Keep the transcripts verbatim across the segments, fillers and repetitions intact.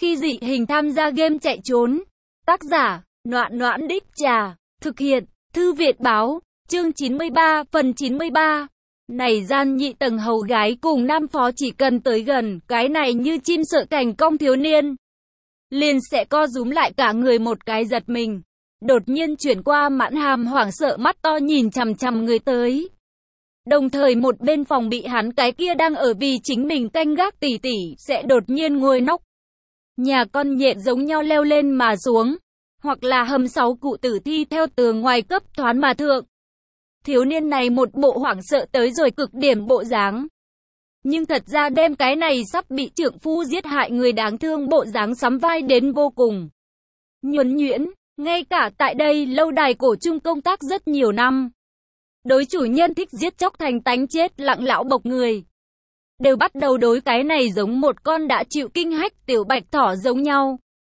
Khi dị hình tham gia game chạy trốn. Tác giả, Noãn Noãn Đích Trà. Thực hiện, Thư viện báo. Chương chín mươi ba, phần chín mươi ba. Này gian nhị tầng hầu gái cùng nam phó chỉ cần tới gần, cái này như chim sợ cảnh cong thiếu niên. Liền sẽ co rúm lại cả người một cái giật mình. Đột nhiên chuyển qua mãn hàm hoảng sợ mắt to nhìn chằm chằm người tới. Đồng thời một bên phòng bị hắn cái kia đang ở vì chính mình canh gác tỉ tỉ sẽ đột nhiên ngồi nóc. Nhà con nhện giống nhau leo lên mà xuống. Hoặc là hầm sáu cụ tử thi theo tường ngoài cấp thoán mà thượng. Thiếu niên này một bộ hoảng sợ tới rồi cực điểm bộ dáng. Nhưng thật ra đem cái này sắp bị trượng phu giết hại người đáng thương bộ dáng sắm vai đến vô cùng. Nhuần nhuyễn, ngay cả tại đây lâu đài cổ trung công tác rất nhiều năm. Đối chủ nhân thích giết chóc thành tánh chết lặng lão bộc người. Đều bắt đầu đối cái này giống một con đã chịu kinh hách tiểu bạch thỏ giống nhau.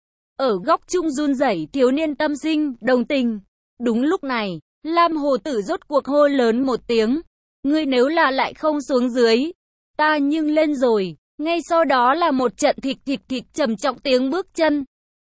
Ở góc trung run rẩy thiếu niên tâm sinh, đồng tình. Đúng lúc này, Lam hồ tử rốt cuộc hô lớn một tiếng. Ngươi nếu là lại không xuống dưới, ta nhưng lên rồi. Ngay sau đó là một trận thịt thịt thịt trầm trọng tiếng bước chân.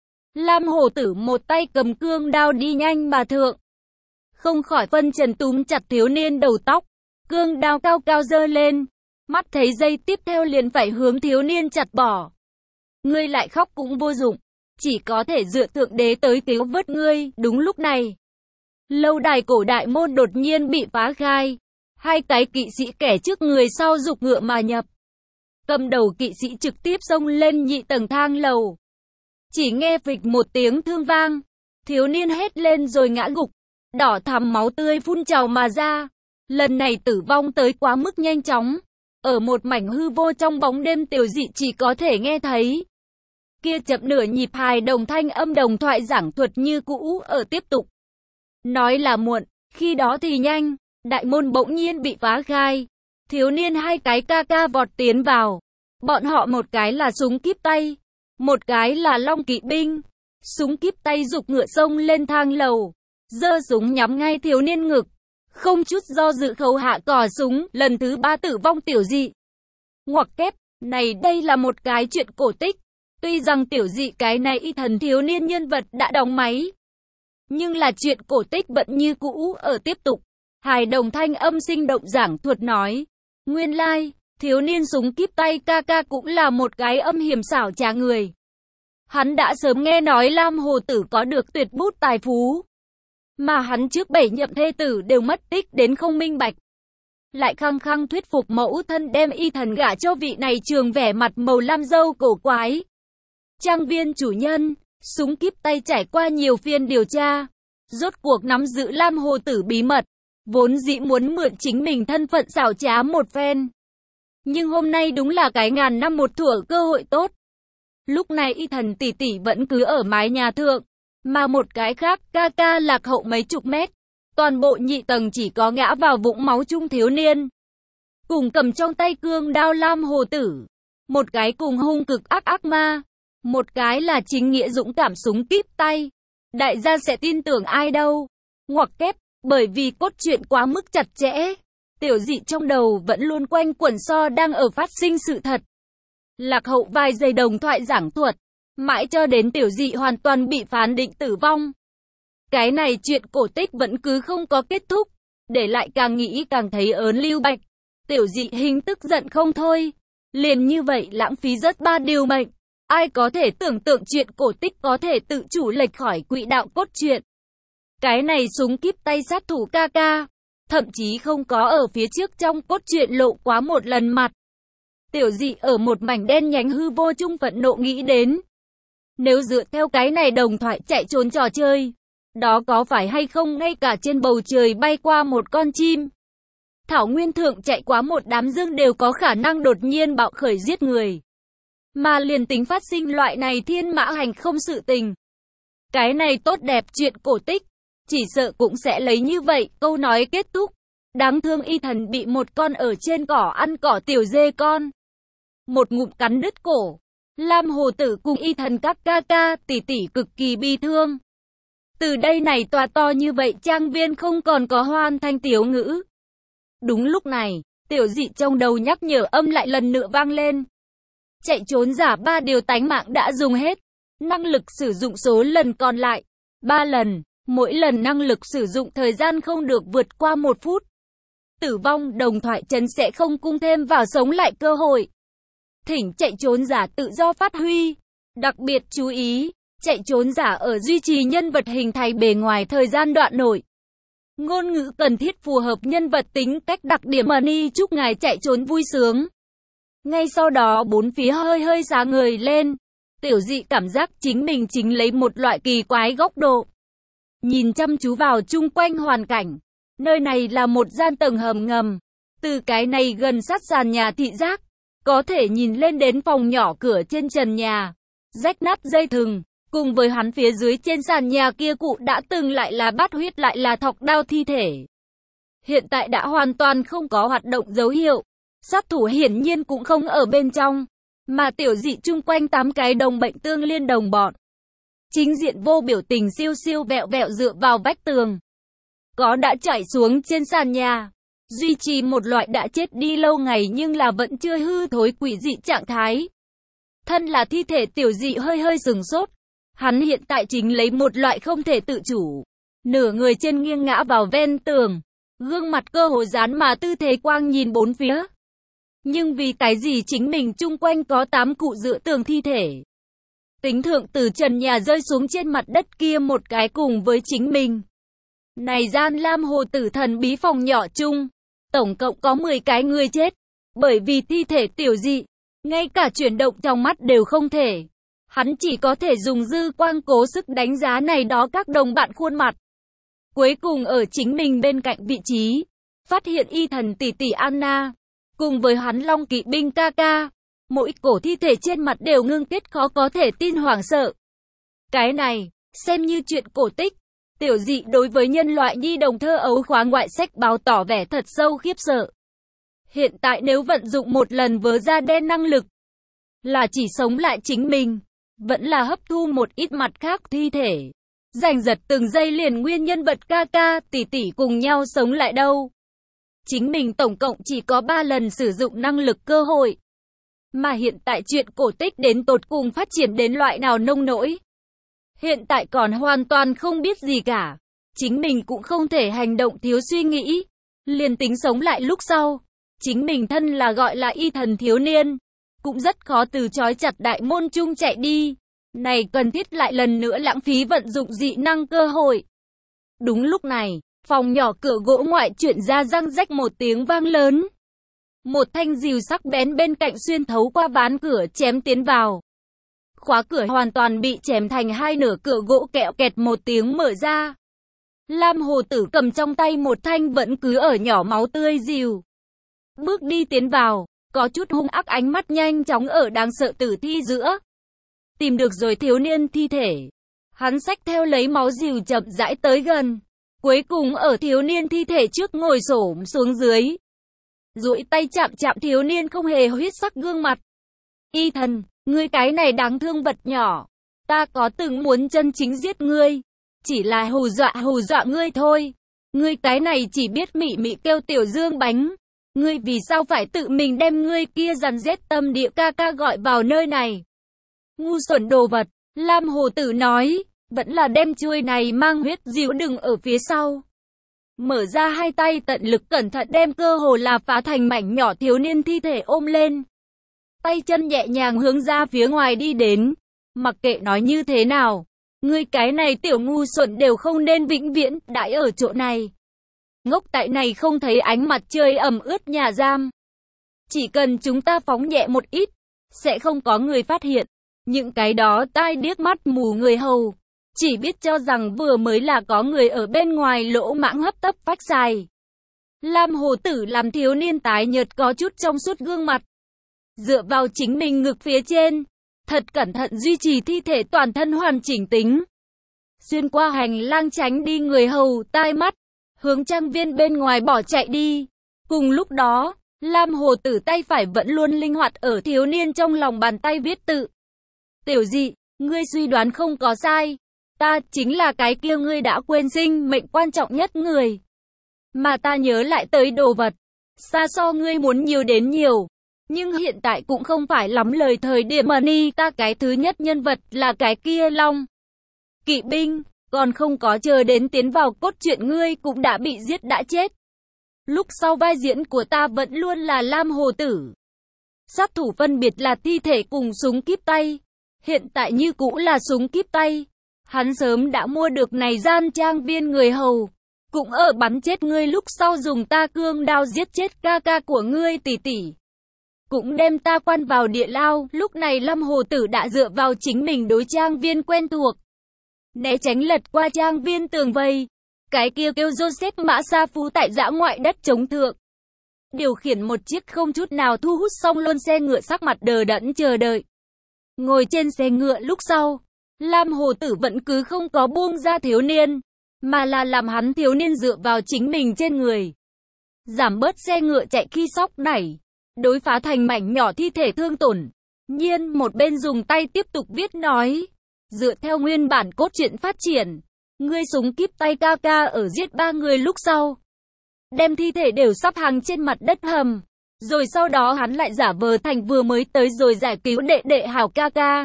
Lam hồ tử một tay cầm cương đao đi nhanh mà thượng. Không khỏi phân trần túm chặt thiếu niên đầu tóc. Cương đao cao cao giơ lên. Mắt thấy dây tiếp theo liền phải hướng thiếu niên chặt bỏ. Ngươi lại khóc cũng vô dụng. Chỉ có thể dựa thượng đế tới cứu vớt ngươi. Đúng lúc này, lâu đài cổ đại môn đột nhiên bị phá khai. Hai cái kỵ sĩ kẻ trước người sau giục ngựa mà nhập. Cầm đầu kỵ sĩ trực tiếp xông lên nhị tầng thang lầu. Chỉ nghe phịch một tiếng thương vang. Thiếu niên hét lên rồi ngã gục. Đỏ thắm máu tươi phun trào mà ra. Lần này tử vong tới quá mức nhanh chóng. Ở một mảnh hư vô trong bóng đêm tiểu dị chỉ có thể nghe thấy. Kia chậm nửa nhịp hài đồng thanh âm đồng thoại giảng thuật như cũ ở tiếp tục. Nói là muộn, khi đó thì nhanh. Đại môn bỗng nhiên bị phá khai. Thiếu niên hai cái ca ca vọt tiến vào. Bọn họ một cái là súng kíp tay. Một cái là long kỵ binh. Súng kíp tay giục ngựa xông lên thang lầu. Giơ súng nhắm ngay thiếu niên ngực. Không chút do dự khấu hạ cò súng. Lần thứ ba tử vong tiểu dị. Ngoặc kép, này đây là một cái chuyện cổ tích. Tuy rằng tiểu dị cái này y thần thiếu niên nhân vật đã đóng máy. Nhưng là chuyện cổ tích vẫn như cũ ở tiếp tục. Hài đồng thanh âm sinh động giảng thuật nói. Nguyên lai, thiếu niên súng kíp tay ca ca cũng là một cái âm hiểm xảo trá người. Hắn đã sớm nghe nói Lam hồ tử có được tuyệt bút tài phú. Mà hắn trước bảy nhậm thê tử đều mất tích đến không minh bạch. Lại khăng khăng thuyết phục mẫu thân đem y thần gả cho vị này trường vẻ mặt màu lam dâu cổ quái. Trang viên chủ nhân, súng kíp tay trải qua nhiều phiên điều tra. Rốt cuộc nắm giữ Lam hồ tử bí mật. Vốn dĩ muốn mượn chính mình thân phận xảo trá một phen. Nhưng hôm nay đúng là cái ngàn năm một thủa cơ hội tốt. Lúc này y thần tỷ tỷ vẫn cứ ở mái nhà thượng. Mà một cái khác ca ca lạc hậu mấy chục mét. Toàn bộ nhị tầng chỉ có ngã vào vũng máu chung thiếu niên. Cùng cầm trong tay cương đao Lam hồ tử. Một cái cùng hung cực ác ác ma. Một cái là chính nghĩa dũng cảm súng kíp tay. Đại gia sẽ tin tưởng ai đâu. Ngoặc kép, bởi vì cốt truyện quá mức chặt chẽ. Tiểu dị trong đầu vẫn luôn quanh quẩn so đang ở phát sinh sự thật. Lạc hậu vài giây đồng thoại giảng thuật. Mãi cho đến tiểu dị hoàn toàn bị phán định tử vong. Cái này chuyện cổ tích vẫn cứ không có kết thúc. Để lại càng nghĩ càng thấy ớn lưu bạch. Tiểu dị hình tức giận không thôi. Liền như vậy lãng phí rất ba điều mệnh. Ai có thể tưởng tượng chuyện cổ tích có thể tự chủ lệch khỏi quỹ đạo cốt truyện. Cái này súng kíp tay sát thủ ca ca. Thậm chí không có ở phía trước trong cốt truyện lộ quá một lần mặt. Tiểu dị ở một mảnh đen nhánh hư vô chung phẫn nộ nghĩ đến. Nếu dựa theo cái này đồng thoại chạy trốn trò chơi. Đó có phải hay không ngay cả trên bầu trời bay qua một con chim. Thảo nguyên thượng chạy qua một đám dương đều có khả năng đột nhiên bạo khởi giết người. Mà liền tính phát sinh loại này thiên mã hành không sự tình. Cái này tốt đẹp chuyện cổ tích. Chỉ sợ cũng sẽ lấy như vậy, câu nói kết thúc. Đáng thương y thần bị một con ở trên cỏ ăn cỏ tiểu dê con. Một ngụm cắn đứt cổ. Lam hồ tử cùng y thần các ca ca tỷ tỷ cực kỳ bi thương. Từ đây này tòa to như vậy trang viên không còn có hoan thanh tiếu ngữ. Đúng lúc này, tiểu dị trong đầu nhắc nhở âm lại lần nữa vang lên. chạy trốn giả ba điều tánh mạng đã dùng hết. Năng lực sử dụng số lần còn lại, ba lần. Mỗi lần năng lực sử dụng thời gian không được vượt qua một phút. Tử vong đồng thoại trấn sẽ không cung thêm vào sống lại cơ hội. Thỉnh chạy trốn giả tự do phát huy. Đặc biệt chú ý, chạy trốn giả ở duy trì nhân vật hình thành bề ngoài thời gian đoạn nổi. Ngôn ngữ cần thiết phù hợp nhân vật tính cách đặc điểm Money chúc ngài chạy trốn vui sướng. Ngay sau đó bốn phía hơi hơi sáng ngời lên. Tiểu dị cảm giác chính mình chính lấy một loại kỳ quái góc độ. Nhìn chăm chú vào chung quanh hoàn cảnh. Nơi này là một gian tầng hầm ngầm. Từ cái này gần sát sàn nhà thị giác. Có thể nhìn lên đến phòng nhỏ cửa trên trần nhà. Rách nát dây thừng. Cùng với hắn phía dưới trên sàn nhà kia cụ đã từng lại là bát huyết lại là thọc đao thi thể. Hiện tại đã hoàn toàn không có hoạt động dấu hiệu. Sát thủ hiển nhiên cũng không ở bên trong. Mà tiểu dị chung quanh tám cái đồng bệnh tương liên đồng bọn. Chính diện vô biểu tình siêu siêu vẹo vẹo dựa vào vách tường. Có đã chảy xuống trên sàn nhà. Duy trì một loại đã chết đi lâu ngày nhưng là vẫn chưa hư thối quỷ dị trạng thái. Thân là thi thể tiểu dị hơi hơi sừng sốt. Hắn hiện tại chính lấy một loại không thể tự chủ. Nửa người trên nghiêng ngã vào ven tường. Gương mặt cơ hồ dán mà tư thế quang nhìn bốn phía. Nhưng vì cái gì chính mình chung quanh có tám cụ dựa tường thi thể. Tính thượng từ trần nhà rơi xuống trên mặt đất kia một cái cùng với chính mình. Này gian lam hồ tử thần bí phòng nhỏ chung. Tổng cộng có mười cái người chết. Bởi vì thi thể tiểu dị. Ngay cả chuyển động trong mắt đều không thể. Hắn chỉ có thể dùng dư quang cố sức đánh giá này đó các đồng bạn khuôn mặt. Cuối cùng ở chính mình bên cạnh vị trí. Phát hiện y thần tỷ tỷ Anna. Cùng với hắn long kỵ binh ca ca. Mỗi cổ thi thể trên mặt đều ngưng kết khó có thể tin hoảng sợ. Cái này, xem như chuyện cổ tích. Tiểu dị đối với nhân loại nhi đồng thơ ấu khóa ngoại sách báo tỏ vẻ thật sâu khiếp sợ. Hiện tại nếu vận dụng một lần vớ da đen năng lực, là chỉ sống lại chính mình, vẫn là hấp thu một ít mặt khác thi thể. Giành giật từng giây liền nguyên nhân vật ca ca tỷ tỷ cùng nhau sống lại đâu. Chính mình tổng cộng chỉ có ba lần sử dụng năng lực cơ hội. Mà hiện tại chuyện cổ tích đến tột cùng phát triển đến loại nào nông nỗi. Hiện tại còn hoàn toàn không biết gì cả. Chính mình cũng không thể hành động thiếu suy nghĩ. Liền tính sống lại lúc sau. Chính mình thân là gọi là y thần thiếu niên. Cũng rất khó từ chối chặt đại môn chung chạy đi. Này cần thiết lại lần nữa lãng phí vận dụng dị năng cơ hội. Đúng lúc này, phòng nhỏ cửa gỗ ngoại chuyển ra răng rách một tiếng vang lớn. Một thanh rìu sắc bén bên cạnh xuyên thấu qua ván cửa chém tiến vào. Khóa cửa hoàn toàn bị chém thành hai nửa, cửa gỗ kẹo kẹt một tiếng mở ra. Lam hồ tử cầm trong tay một thanh vẫn cứ ở nhỏ máu tươi rìu. Bước đi tiến vào, có chút hung ác ánh mắt nhanh chóng ở đáng sợ tử thi giữa. Tìm được rồi thiếu niên thi thể. Hắn xách theo lấy máu rìu chậm rãi tới gần. Cuối cùng ở thiếu niên thi thể trước ngồi xổm xuống dưới. Duỗi tay chạm chạm thiếu niên không hề huyết sắc gương mặt. Y thần, ngươi cái này đáng thương vật nhỏ. Ta có từng muốn chân chính giết ngươi. Chỉ là hù dọa hù dọa ngươi thôi. Ngươi cái này chỉ biết mị mị kêu tiểu dương bánh. Ngươi vì sao phải tự mình đem ngươi kia dằn rét tâm địa ca ca gọi vào nơi này? Ngu xuẩn đồ vật, Lam hồ tử nói, vẫn là đem chuôi này mang huyết dịu đừng ở phía sau. Mở ra hai tay tận lực cẩn thận đem cơ hồ là phá thành mảnh nhỏ thiếu niên thi thể ôm lên. Tay chân nhẹ nhàng hướng ra phía ngoài đi đến. Mặc kệ nói như thế nào, ngươi cái này tiểu ngu xuẩn đều không nên vĩnh viễn đãi ở chỗ này. Ngốc tại này không thấy ánh mặt trời ẩm ướt nhà giam. Chỉ cần chúng ta phóng nhẹ một ít, sẽ không có người phát hiện. Những cái đó tai điếc mắt mù người hầu, chỉ biết cho rằng vừa mới là có người ở bên ngoài lỗ mãng hấp tấp phách xài. Lam hồ tử làm thiếu niên tái nhợt có chút trong suốt gương mặt. Dựa vào chính mình ngực phía trên, thật cẩn thận duy trì thi thể toàn thân hoàn chỉnh tính. Xuyên qua hành lang tránh đi người hầu tai mắt, hướng trang viên bên ngoài bỏ chạy đi. Cùng lúc đó, Lam hồ tử tay phải vẫn luôn linh hoạt ở thiếu niên trong lòng bàn tay viết tự. Tiểu dị, ngươi suy đoán không có sai. Ta chính là cái kia ngươi đã quên sinh mệnh quan trọng nhất người. Mà ta nhớ lại tới đồ vật. Xa so ngươi muốn nhiều đến nhiều. Nhưng hiện tại cũng không phải lắm lời thời điểm mà ni ta cái thứ nhất nhân vật là cái kia Long Kỵ binh, còn không có chờ đến tiến vào cốt truyện ngươi cũng đã bị giết đã chết. Lúc sau vai diễn của ta vẫn luôn là Lam Hồ Tử. Sát thủ phân biệt là thi thể cùng súng kíp tay. Hiện tại như cũ là súng kíp tay. Hắn sớm đã mua được này gian trang viên người hầu. Cũng ở bắn chết ngươi lúc sau dùng ta cương đao giết chết ca ca của ngươi tỷ tỷ. Cũng đem ta quan vào địa lao. Lúc này Lâm Hồ Tử đã dựa vào chính mình đối trang viên quen thuộc. Né tránh lật qua trang viên tường vây. Cái kia kêu Joseph Mã Sa Phú tại dã ngoại đất chống thượng. Điều khiển một chiếc không chút nào thu hút song luôn xe ngựa sắc mặt đờ đẫn chờ đợi. Ngồi trên xe ngựa lúc sau, Lam Hồ Tử vẫn cứ không có buông ra thiếu niên, mà là làm hắn thiếu niên dựa vào chính mình trên người. Giảm bớt xe ngựa chạy khi sóc nảy, đối phá thành mảnh nhỏ thi thể thương tổn. Nhiên một bên dùng tay tiếp tục viết nói, dựa theo nguyên bản cốt truyện phát triển, ngươi súng kíp tay ca ca ở giết ba người lúc sau. Đem thi thể đều sắp hàng trên mặt đất hầm. Rồi sau đó hắn lại giả vờ thành vừa mới tới rồi giải cứu đệ đệ hảo ca ca.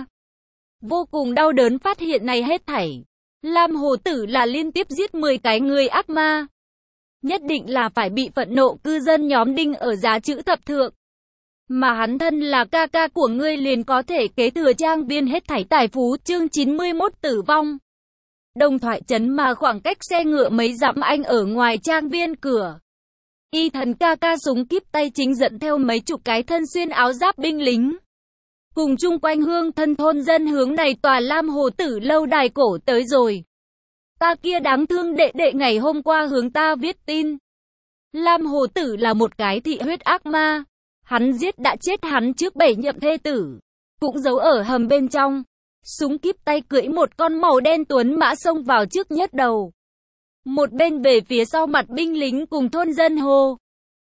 Vô cùng đau đớn phát hiện này hết thảy. Lam Hồ Tử là liên tiếp giết mười cái người ác ma. Nhất định là phải bị phẫn nộ cư dân nhóm đinh ở giá chữ thập thượng. Mà hắn thân là ca ca của ngươi liền có thể kế thừa trang viên hết thảy tài phú. Chương chín mươi mốt tử vong. Đồng thoại chấn mà khoảng cách xe ngựa mấy dặm anh ở ngoài trang viên cửa. Y thần ca ca súng kíp tay chính dẫn theo mấy chục cái thân xuyên áo giáp binh lính. Cùng chung quanh hương thân thôn dân hướng này tòa Lam Hồ Tử lâu đài cổ tới rồi. Ta kia đáng thương đệ đệ ngày hôm qua hướng ta viết tin. Lam Hồ Tử là một cái thị huyết ác ma. Hắn giết đã chết hắn trước bảy nhậm thê tử. Cũng giấu ở hầm bên trong. Súng kíp tay cưỡi một con màu đen tuấn mã xông vào trước nhất đầu. Một bên về phía sau mặt binh lính cùng thôn dân hô.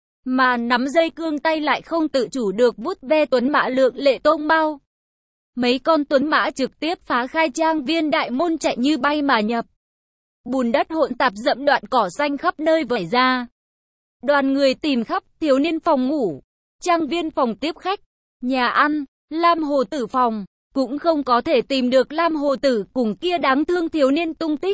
Mà nắm dây cương tay lại không tự chủ được vuốt ve tuấn mã lượng lệ tông bao. Mấy con tuấn mã trực tiếp phá khai trang viên đại môn chạy như bay mà nhập. Bùn đất hỗn tạp dẫm đoạn cỏ xanh khắp nơi vẩy ra. Đoàn người tìm khắp thiếu niên phòng ngủ, trang viên phòng tiếp khách, nhà ăn, Lam Hồ Tử phòng. Cũng không có thể tìm được Lam Hồ Tử cùng kia đáng thương thiếu niên tung tích.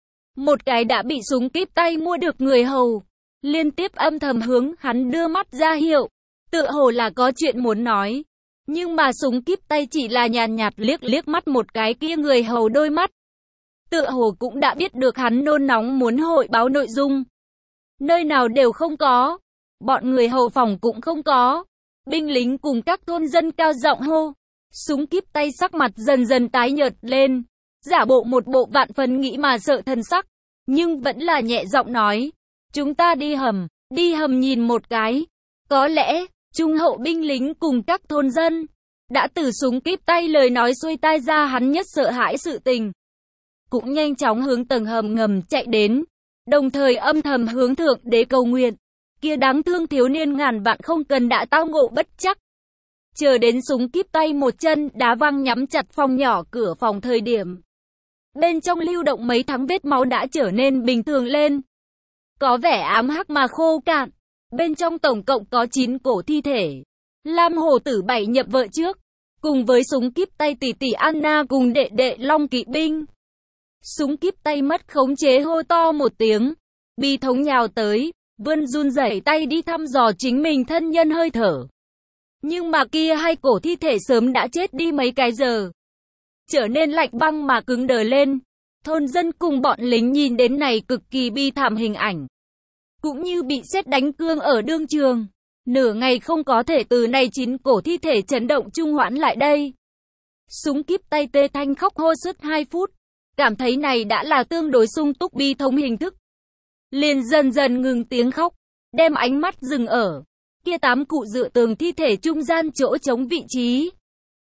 Một cái đã bị súng kíp tay mua được người hầu. Liên tiếp âm thầm hướng hắn đưa mắt ra hiệu. Tựa hồ là có chuyện muốn nói. Nhưng mà súng kíp tay chỉ là nhàn nhạt liếc liếc mắt một cái kia người hầu đôi mắt. Tựa hồ cũng đã biết được hắn nôn nóng muốn hội báo nội dung. Nơi nào đều không có. Bọn người hầu phòng cũng không có. Binh lính cùng các thôn dân cao giọng hô. Súng kíp tay sắc mặt dần dần tái nhợt lên. Giả bộ một bộ vạn phần nghĩ mà sợ thần sắc. Nhưng vẫn là nhẹ giọng nói. Chúng ta đi hầm, đi hầm nhìn một cái. Có lẽ, trung hậu binh lính cùng các thôn dân. Đã từ súng kíp tay lời nói xuôi tai ra hắn nhất sợ hãi sự tình. Cũng nhanh chóng hướng tầng hầm ngầm chạy đến. Đồng thời âm thầm hướng thượng đế cầu nguyện. Kia đáng thương thiếu niên ngàn vạn không cần đã tao ngộ bất chắc. Chờ đến súng kíp tay một chân đá văng nhắm chặt phòng nhỏ cửa phòng thời điểm. Bên trong lưu động mấy tháng vết máu đã trở nên bình thường lên. Có vẻ ám hắc mà khô cạn. Bên trong tổng cộng có chín cổ thi thể. Lam Hồ Tử bảy nhập vợ trước. Cùng với súng kíp tay tỷ tỷ Anna cùng đệ đệ Long Kỵ binh. Súng kíp tay mất khống chế hô to một tiếng. Bi thống nhào tới. Vươn run rẩy tay đi thăm dò chính mình thân nhân hơi thở. Nhưng mà kia hai cổ thi thể sớm đã chết đi mấy cái giờ. Trở nên lạnh băng mà cứng đờ lên. Thôn dân cùng bọn lính nhìn đến này cực kỳ bi thảm hình ảnh. Cũng như bị sét đánh cương ở đương trường. Nửa ngày không có thể từ này chín cổ thi thể chấn động trung hoãn lại đây. Súng kíp tay tê thanh khóc hô suốt hai phút. Cảm thấy này đã là tương đối sung túc bi thống hình thức. Liền dần dần ngừng tiếng khóc. Đem ánh mắt dừng ở kia tám cụ dựa tường thi thể trung gian chỗ trống vị trí.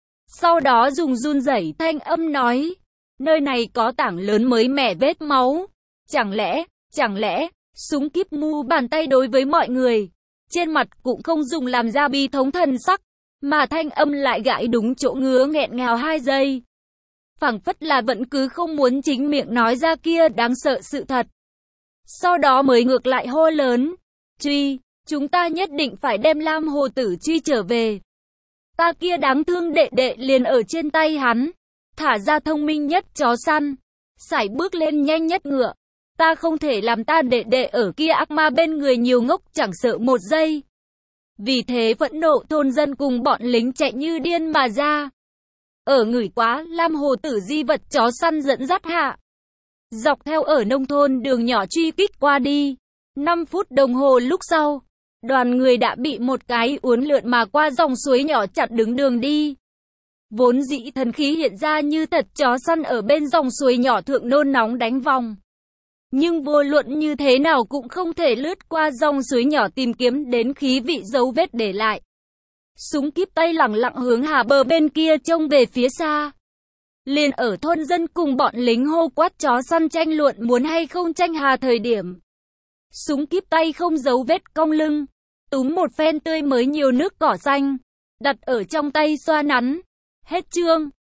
Sau đó dùng run rẩy thanh âm nói. Nơi này có tảng lớn mới mẻ vết máu. Chẳng lẽ, chẳng lẽ, súng kíp mu bàn tay đối với mọi người. Trên mặt cũng không dùng làm ra bi thống thần sắc. Mà thanh âm lại gãi đúng chỗ ngứa nghẹn ngào hai giây. Phảng phất là vẫn cứ không muốn chính miệng nói ra kia đáng sợ sự thật. Sau đó mới ngược lại hô lớn. Truy, chúng ta nhất định phải đem Lam Hồ Tử truy trở về. Ta kia đáng thương đệ đệ liền ở trên tay hắn. Thả ra thông minh nhất chó săn. Sải bước lên nhanh nhất ngựa. Ta không thể làm ta đệ đệ ở kia ác ma bên người nhiều ngốc chẳng sợ một giây. Vì thế phẫn nộ thôn dân cùng bọn lính chạy như điên mà ra. Ở ngửi quá, Lam Hồ Tử di vật chó săn dẫn dắt hạ. Dọc theo ở nông thôn đường nhỏ truy kích qua đi. năm phút đồng hồ lúc sau, đoàn người đã bị một cái uốn lượn mà qua dòng suối nhỏ chặn đứng đường đi. Vốn dĩ thần khí hiện ra như thật, chó săn ở bên dòng suối nhỏ thượng nôn nóng đánh vòng. Nhưng vô luận như thế nào cũng không thể lướt qua dòng suối nhỏ tìm kiếm đến khí vị dấu vết để lại. Súng kíp tay lẳng lặng hướng hà bờ bên kia trông về phía xa. Liền ở thôn dân cùng bọn lính hô quát chó săn tranh luận muốn hay không tranh hà thời điểm. Súng kíp tay không giấu vết cong lưng, túm một phen tươi mới nhiều nước cỏ xanh, đặt ở trong tay xoa nắn. Hết chương.